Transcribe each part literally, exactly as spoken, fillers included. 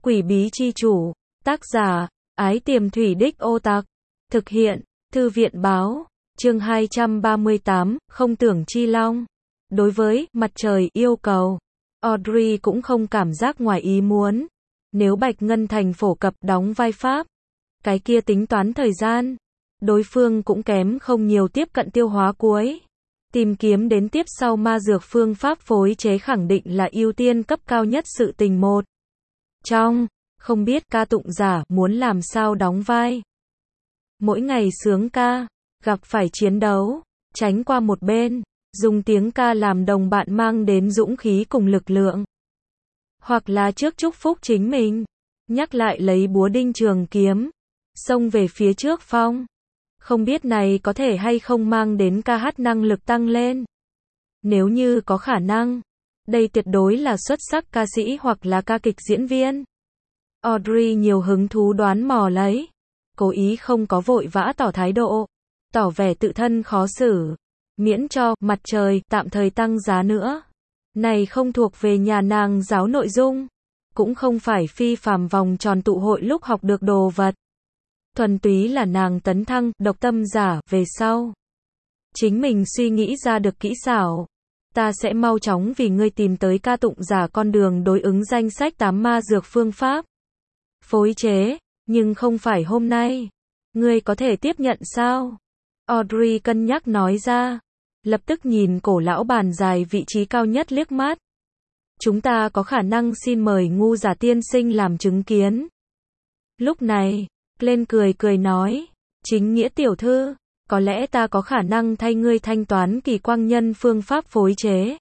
Quỷ bí chi chủ, tác giả, Ái Tiềm Thủy Đích Ô Tạc, thực hiện, Thư viện báo, chương hai trăm ba mươi tám, không tưởng chi long. Đối với mặt trời yêu cầu, Audrey cũng không cảm giác ngoài ý muốn. Nếu Bạch Ngân Thành phổ cập đóng vai Pháp, cái kia tính toán thời gian, đối phương cũng kém không nhiều tiếp cận tiêu hóa cuối. Tìm kiếm đến tiếp sau ma dược phương pháp phối chế khẳng định là ưu tiên cấp cao nhất sự tình một. Trong, không biết ca tụng giả muốn làm sao đóng vai. Mỗi ngày sướng ca, gặp phải chiến đấu, tránh qua một bên, dùng tiếng ca làm đồng bạn mang đến dũng khí cùng lực lượng. Hoặc là trước chúc phúc chính mình, nhắc lại lấy búa đinh trường kiếm, xông về phía trước phong. Không biết này có thể hay không mang đến ca hát năng lực tăng lên. Nếu như có khả năng, đây tuyệt đối là xuất sắc ca sĩ hoặc là ca kịch diễn viên. Audrey nhiều hứng thú đoán mò lấy, cố ý không có vội vã tỏ thái độ, tỏ vẻ tự thân khó xử, miễn cho mặt trời tạm thời tăng giá nữa. Này không thuộc về nhà nàng giáo nội dung, cũng không phải phi phàm vòng tròn tụ hội lúc học được đồ vật. Thuần túy là nàng tấn thăng độc tâm giả về sau. Chính mình suy nghĩ ra được kỹ xảo. Ta sẽ mau chóng vì ngươi tìm tới ca tụng giả con đường đối ứng danh sách tám ma dược phương pháp. Phối chế, nhưng không phải hôm nay. Ngươi có thể tiếp nhận sao? Audrey cân nhắc nói ra. Lập tức nhìn cổ lão bàn dài vị trí cao nhất liếc mắt. Chúng ta có khả năng xin mời ngu giả tiên sinh làm chứng kiến. Lúc này, lên cười cười nói, chính nghĩa tiểu thư, có lẽ ta có khả năng thay ngươi thanh toán kỳ quang nhân phương pháp phối chế.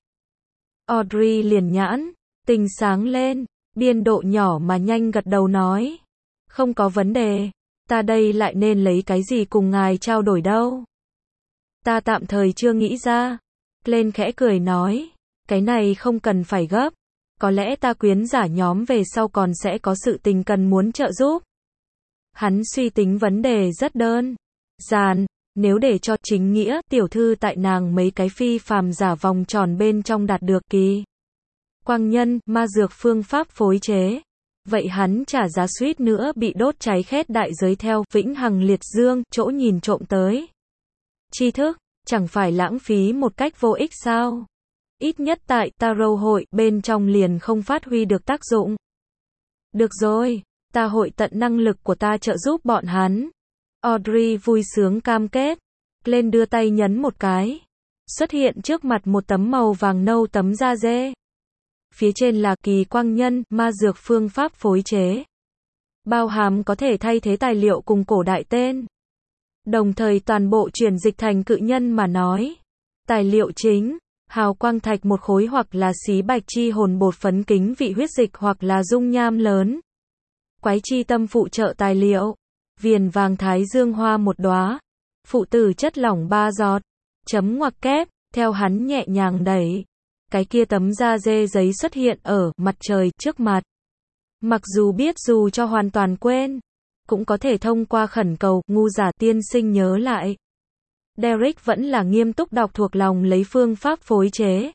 Audrey liền nhãn, tình sáng lên, biên độ nhỏ mà nhanh gật đầu nói. Không có vấn đề, ta đây lại nên lấy cái gì cùng ngài trao đổi đâu. Ta tạm thời chưa nghĩ ra. Lên khẽ cười nói, cái này không cần phải gấp, có lẽ ta quyến giả nhóm về sau còn sẽ có sự tình cần muốn trợ giúp. Hắn suy tính vấn đề rất đơn giản, nếu để cho chính nghĩa tiểu thư tại nàng mấy cái phi phàm giả vòng tròn bên trong đạt được kỳ quang nhân ma dược phương pháp phối chế, vậy hắn trả giá suýt nữa bị đốt cháy khét đại giới theo vĩnh hằng liệt dương chỗ nhìn trộm tới. Tri thức, chẳng phải lãng phí một cách vô ích sao? Ít nhất tại Tarot hội bên trong liền không phát huy được tác dụng. Được rồi, ta hội tận năng lực của ta trợ giúp bọn hắn. Audrey vui sướng cam kết. Lên đưa tay nhấn một cái. Xuất hiện trước mặt một tấm màu vàng nâu tấm da dê. Phía trên là kỳ quang nhân, ma dược phương pháp phối chế. Bao hàm có thể thay thế tài liệu cùng cổ đại tên. Đồng thời toàn bộ chuyển dịch thành cự nhân mà nói. Tài liệu chính, hào quang thạch một khối hoặc là xí bạch chi hồn bột phấn kính vị huyết dịch hoặc là dung nham lớn. Quái chi tâm phụ trợ tài liệu, viền vàng thái dương hoa một đóa, phụ tử chất lỏng ba giọt, chấm ngoặc kép, theo hắn nhẹ nhàng đẩy. Cái kia tấm da dê giấy xuất hiện ở mặt trời trước mặt. Mặc dù biết dù cho hoàn toàn quên, cũng có thể thông qua khẩn cầu ngu giả tiên sinh nhớ lại. Derek vẫn là nghiêm túc đọc thuộc lòng lấy phương pháp phối chế.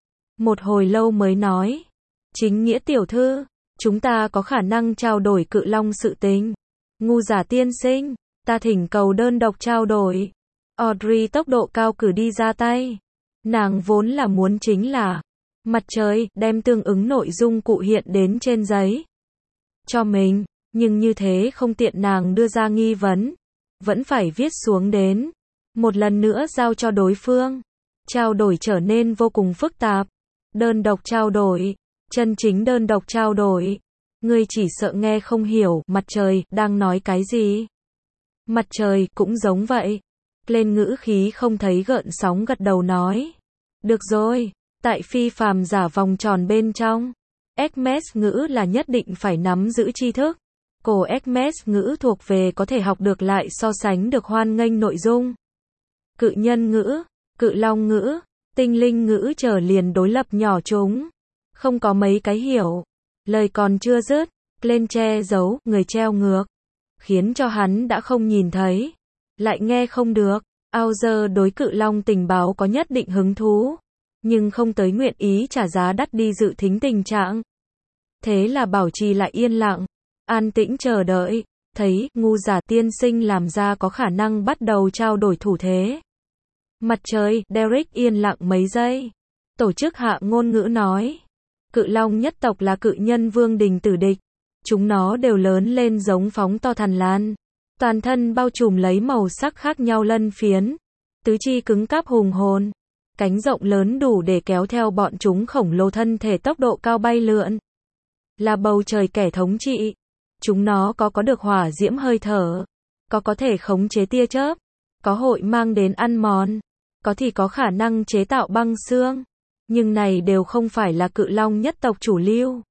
Một hồi lâu mới nói, chính nghĩa tiểu thư, chúng ta có khả năng trao đổi cự long sự tình. Ngu giả tiên sinh, ta thỉnh cầu đơn độc trao đổi. Audrey tốc độ cao cử đi ra tay. Nàng vốn là muốn chính là mặt trời đem tương ứng nội dung cụ hiện đến trên giấy cho mình, nhưng như thế không tiện nàng đưa ra nghi vấn, vẫn phải viết xuống đến, một lần nữa giao cho đối phương. Trao đổi trở nên vô cùng phức tạp. Đơn độc trao đổi, chân chính đơn độc trao đổi. Ngươi chỉ sợ nghe không hiểu mặt trời đang nói cái gì. Mặt trời cũng giống vậy. Lên ngữ khí không thấy gợn sóng gật đầu nói. Được rồi, tại phi phàm giả vòng tròn bên trong, Hermes ngữ là nhất định phải nắm giữ tri thức. Cổ Hermes ngữ thuộc về có thể học được lại so sánh được hoan nghênh nội dung. Cự nhân ngữ, cự long ngữ, tinh linh ngữ trở liền đối lập nhỏ chúng. Không có mấy cái hiểu. Lời còn chưa dứt, lên che giấu, người treo ngược. Khiến cho hắn đã không nhìn thấy. Lại nghe không được. Auger đối cự long tình báo có nhất định hứng thú. Nhưng không tới nguyện ý trả giá đắt đi dự thính tình trạng. Thế là bảo trì lại yên lặng, an tĩnh chờ đợi, thấy ngu giả tiên sinh làm ra có khả năng bắt đầu trao đổi thủ thế. Mặt trời, Derek yên lặng mấy giây. Tổ chức hạ ngôn ngữ nói. Cự long nhất tộc là cự nhân vương đình tử địch. Chúng nó đều lớn lên giống phóng to thằn lằn. Toàn thân bao trùm lấy màu sắc khác nhau lân phiến. Tứ chi cứng cáp hùng hồn. Cánh rộng lớn đủ để kéo theo bọn chúng khổng lồ thân thể tốc độ cao bay lượn. Là bầu trời kẻ thống trị. Chúng nó có có được hỏa diễm hơi thở. Có có thể khống chế tia chớp. Có hội mang đến ăn mòn. Có thì có khả năng chế tạo băng xương. Nhưng này đều không phải là cự long nhất tộc chủ lưu.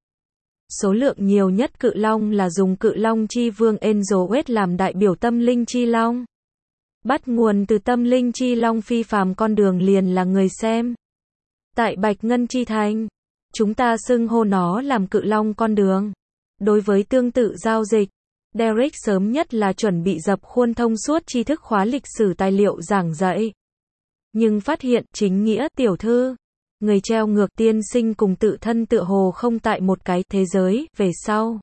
Số lượng nhiều nhất cự long là dùng cự long chi vương Enzoet làm đại biểu tâm linh chi long. Bắt nguồn từ tâm linh chi long phi phàm con đường liền là người xem. Tại Bạch Ngân Chi Thành, chúng ta xưng hô nó làm cự long con đường. Đối với tương tự giao dịch, Derek sớm nhất là chuẩn bị dập khuôn thông suốt tri thức khóa lịch sử tài liệu giảng dạy. Nhưng phát hiện chính nghĩa tiểu thư, người treo ngược tiên sinh cùng tự thân tựa hồ không tại một cái thế giới về sau.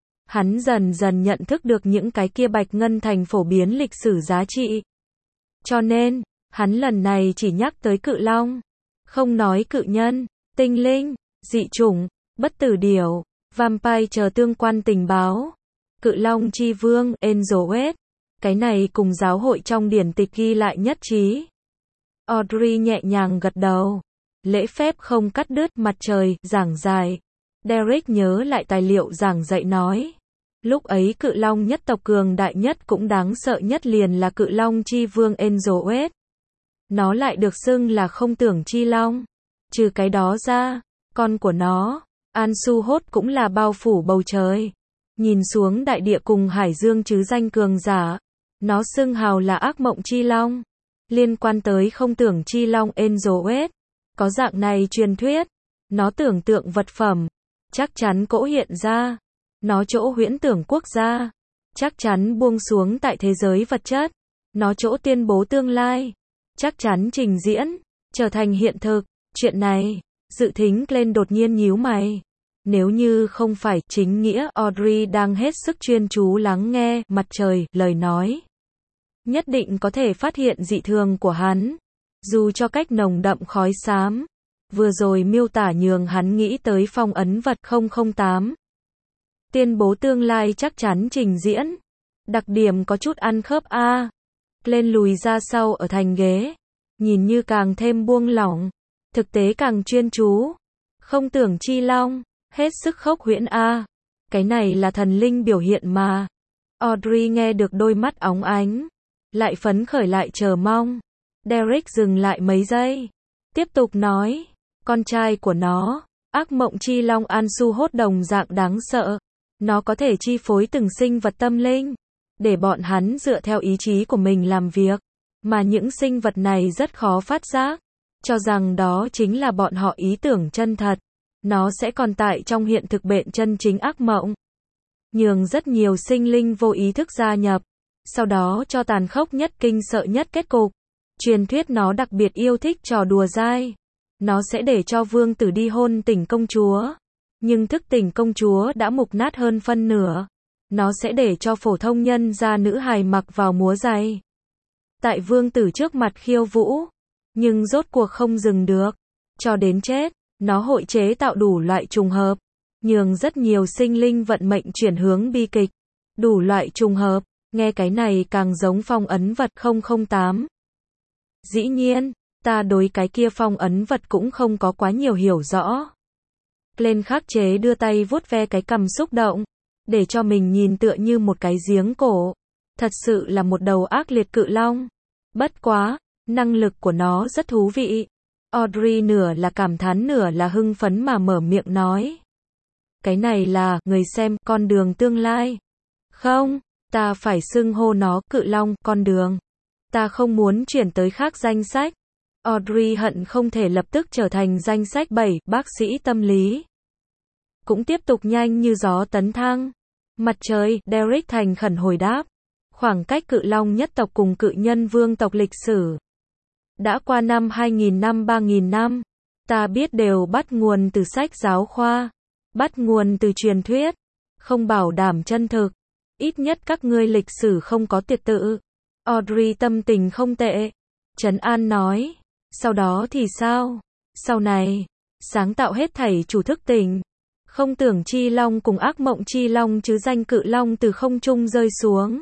Hắn dần dần nhận thức được những cái kia Bạch Ngân Thành phổ biến lịch sử giá trị. Cho nên, hắn lần này chỉ nhắc tới cự long, không nói cự nhân, tinh linh, dị chủng, bất tử điểu, vampire chờ tương quan tình báo. Cự long chi vương, Enzoet. Cái này cùng giáo hội trong điển tịch ghi lại nhất trí. Audrey nhẹ nhàng gật đầu. Lễ phép không cắt đứt mặt trời, giảng dài. Derek nhớ lại tài liệu giảng dạy nói. Lúc ấy cự long nhất tộc cường đại nhất cũng đáng sợ nhất liền là cự long chi vương Enzoet. Nó lại được xưng là không tưởng chi long. Trừ cái đó ra, con của nó, Ansu-hốt cũng là bao phủ bầu trời. Nhìn xuống đại địa cùng hải dương chứ danh cường giả. Nó xưng hào là ác mộng chi long. Liên quan tới không tưởng chi long Enzoet. Có dạng này truyền thuyết. Nó tưởng tượng vật phẩm. Chắc chắn cỗ hiện ra. Nó chỗ huyễn tưởng quốc gia. Chắc chắn buông xuống tại thế giới vật chất. Nó chỗ tuyên bố tương lai. Chắc chắn trình diễn. Trở thành hiện thực. Chuyện này. Dự thính lên đột nhiên nhíu mày. Nếu như không phải chính nghĩa, Audrey đang hết sức chuyên chú lắng nghe mặt trời, lời nói. Nhất định có thể phát hiện dị thường của hắn. Dù cho cách nồng đậm khói xám. Vừa rồi miêu tả nhường hắn nghĩ tới phong ấn vật không không tám. Tuyên bố tương lai chắc chắn trình diễn. Đặc điểm có chút ăn khớp a. Lên lùi ra sau ở thành ghế. Nhìn như càng thêm buông lỏng. Thực tế càng chuyên chú. Không tưởng chi long. Hết sức khốc huyễn a. Cái này là thần linh biểu hiện mà. Audrey nghe được đôi mắt óng ánh. Lại phấn khởi lại chờ mong. Derek dừng lại mấy giây. Tiếp tục nói. Con trai của nó, ác mộng chi long Ansu-hốt đồng dạng đáng sợ. Nó có thể chi phối từng sinh vật tâm linh. Để bọn hắn dựa theo ý chí của mình làm việc. Mà những sinh vật này rất khó phát giác. Cho rằng đó chính là bọn họ ý tưởng chân thật. Nó sẽ còn tại trong hiện thực bệnh chân chính ác mộng. Nhường rất nhiều sinh linh vô ý thức gia nhập. Sau đó cho tàn khốc nhất kinh sợ nhất kết cục. Truyền thuyết nó đặc biệt yêu thích trò đùa dai. Nó sẽ để cho vương tử đi hôn tỉnh công chúa. Nhưng thức tỉnh công chúa đã mục nát hơn phân nửa. Nó sẽ để cho phổ thông nhân gia nữ hài mặc vào múa giày. Tại vương tử trước mặt khiêu vũ. Nhưng rốt cuộc không dừng được. Cho đến chết. Nó hội chế tạo đủ loại trùng hợp. Nhường rất nhiều sinh linh vận mệnh chuyển hướng bi kịch. Đủ loại trùng hợp. Nghe cái này càng giống phong ấn vật không không tám. Dĩ nhiên, ta đối cái kia phong ấn vật cũng không có quá nhiều hiểu rõ. Lên khắc chế đưa tay vuốt ve cái cằm xúc động. Để cho mình nhìn tựa như một cái giếng cổ. Thật sự là một đầu ác liệt cự long. Bất quá, năng lực của nó rất thú vị. Audrey nửa là cảm thán nửa là hưng phấn mà mở miệng nói. Cái này là, người xem, con đường tương lai. Không, ta phải xưng hô nó cự long, con đường. Ta không muốn chuyển tới khác danh sách. Audrey hận không thể lập tức trở thành danh sách bảy, bác sĩ tâm lý. Cũng tiếp tục nhanh như gió tấn thăng. Mặt trời, Derek thành khẩn hồi đáp. Khoảng cách cự long nhất tộc cùng cự nhân vương tộc lịch sử. Đã qua năm hai nghìn năm ba nghìn năm. Ta biết đều bắt nguồn từ sách giáo khoa. bắt nguồn từ truyền thuyết, không bảo đảm chân thực. Ít nhất các ngươi lịch sử không có tiệt tự. Audrey tâm tình không tệ. Trấn An nói. Sau đó thì sao? Sau này, sáng tạo hết thảy chủ thức tỉnh. Không tưởng chi long cùng ác mộng chi long chứ danh cự long từ không trung rơi xuống.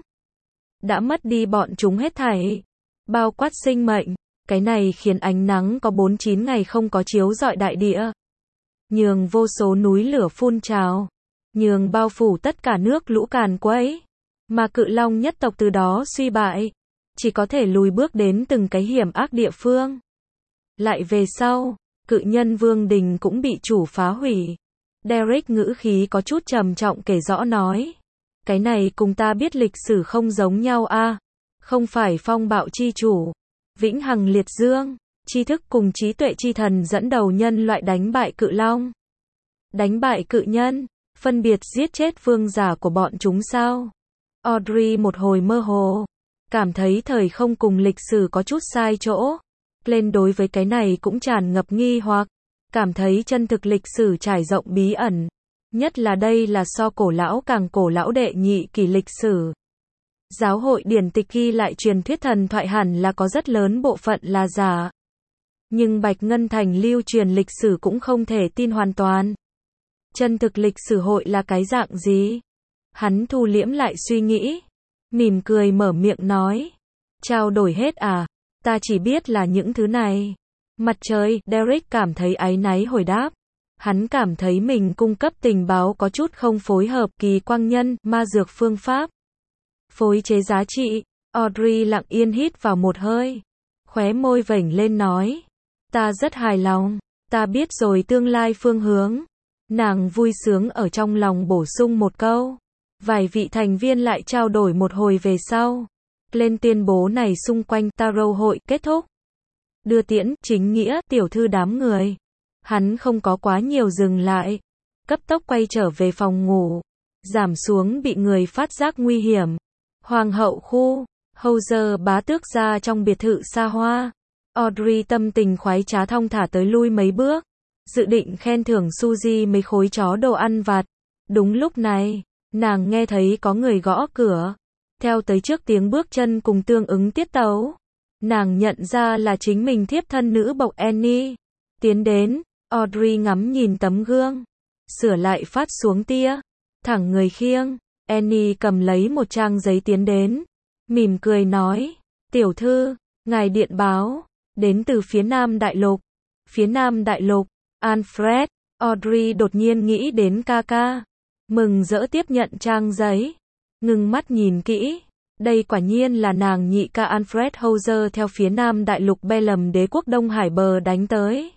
Đã mất đi bọn chúng hết thảy. Bao quát sinh mệnh. Cái này khiến ánh nắng có bốn mươi chín ngày không có chiếu rọi đại địa. Nhường vô số núi lửa phun trào. Nhường bao phủ tất cả nước lũ càn quấy. Mà cự long nhất tộc từ đó suy bại. Chỉ có thể lùi bước đến từng cái hiểm ác địa phương. Lại về sau, cự nhân vương đình cũng bị chủ phá hủy. Derek ngữ khí có chút trầm trọng kể rõ nói. Cái này cùng ta biết lịch sử không giống nhau a. À? Không phải phong bạo chi chủ. Vĩnh hằng liệt dương. Tri thức cùng trí tuệ chi thần dẫn đầu nhân loại đánh bại cự long. Đánh bại cự nhân. Phân biệt giết chết vương giả của bọn chúng sao? Audrey một hồi mơ hồ. Cảm thấy thời không cùng lịch sử có chút sai chỗ. Lên đối với cái này cũng tràn ngập nghi hoặc. Cảm thấy chân thực lịch sử trải rộng bí ẩn. Nhất là đây là so cổ lão càng cổ lão đệ nhị kỷ lịch sử. Giáo hội điển tịch ghi lại truyền thuyết thần thoại hẳn là có rất lớn bộ phận là giả. Nhưng Bạch Ngân Thành lưu truyền lịch sử cũng không thể tin hoàn toàn. Chân thực lịch sử hội là cái dạng gì? Hắn thu liễm lại suy nghĩ. Mỉm cười mở miệng nói. Trao đổi hết à? Ta chỉ biết là những thứ này. Mặt trời, Derek cảm thấy áy náy hồi đáp. Hắn cảm thấy mình cung cấp tình báo có chút không phối hợp kỳ quang nhân, ma dược phương pháp. Phối chế giá trị. Audrey lặng yên hít vào một hơi. Khóe môi vểnh lên nói. Ta rất hài lòng. Ta biết rồi tương lai phương hướng. Nàng vui sướng ở trong lòng bổ sung một câu. Vài vị thành viên lại trao đổi một hồi về sau. Lên tuyên bố này xung quanh Tarot hội kết thúc. Đưa tiễn, chính nghĩa, tiểu thư đám người. Hắn không có quá nhiều dừng lại. Cấp tốc quay trở về phòng ngủ. Giảm xuống bị người phát giác nguy hiểm. Hoàng hậu khu. Howzer bá tước ra trong biệt thự xa hoa. Audrey tâm tình khoái trá thong thả tới lui mấy bước. Dự định khen thưởng Suzy mấy khối chó đồ ăn vặt. Đúng lúc này, nàng nghe thấy có người gõ cửa. Theo tới trước tiếng bước chân cùng tương ứng tiết tấu. Nàng nhận ra là chính mình thiếp thân nữ bộc Annie. Tiến đến, Audrey ngắm nhìn tấm gương. Sửa lại phát xuống tia. Thẳng người khiêng. Annie cầm lấy một trang giấy tiến đến. Mỉm cười nói. Tiểu thư, ngài điện báo. Đến từ phía Nam Đại Lục. Phía Nam Đại Lục. Alfred. Audrey đột nhiên nghĩ đến ca ca. Mừng rỡ tiếp nhận trang giấy. Ngừng mắt nhìn kỹ. Đây quả nhiên là nàng nhị ca Alfred Howzer theo phía Nam Đại Lục Bellum đế quốc Đông Hải bờ đánh tới.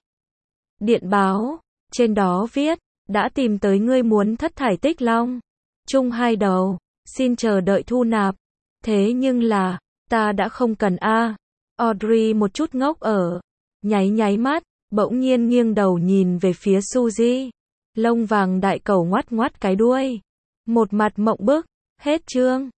Điện báo. Trên đó viết. Đã tìm tới ngươi muốn thất thải tích long. Chung hai đầu. Xin chờ đợi thu nạp. Thế nhưng là. Ta đã không cần a. Audrey một chút ngốc ở. Nháy nháy mắt. Bỗng nhiên nghiêng đầu nhìn về phía Suzy. Lông vàng đại cẩu ngoắt ngoắt cái đuôi. Một mặt mộng bức. Hết chương.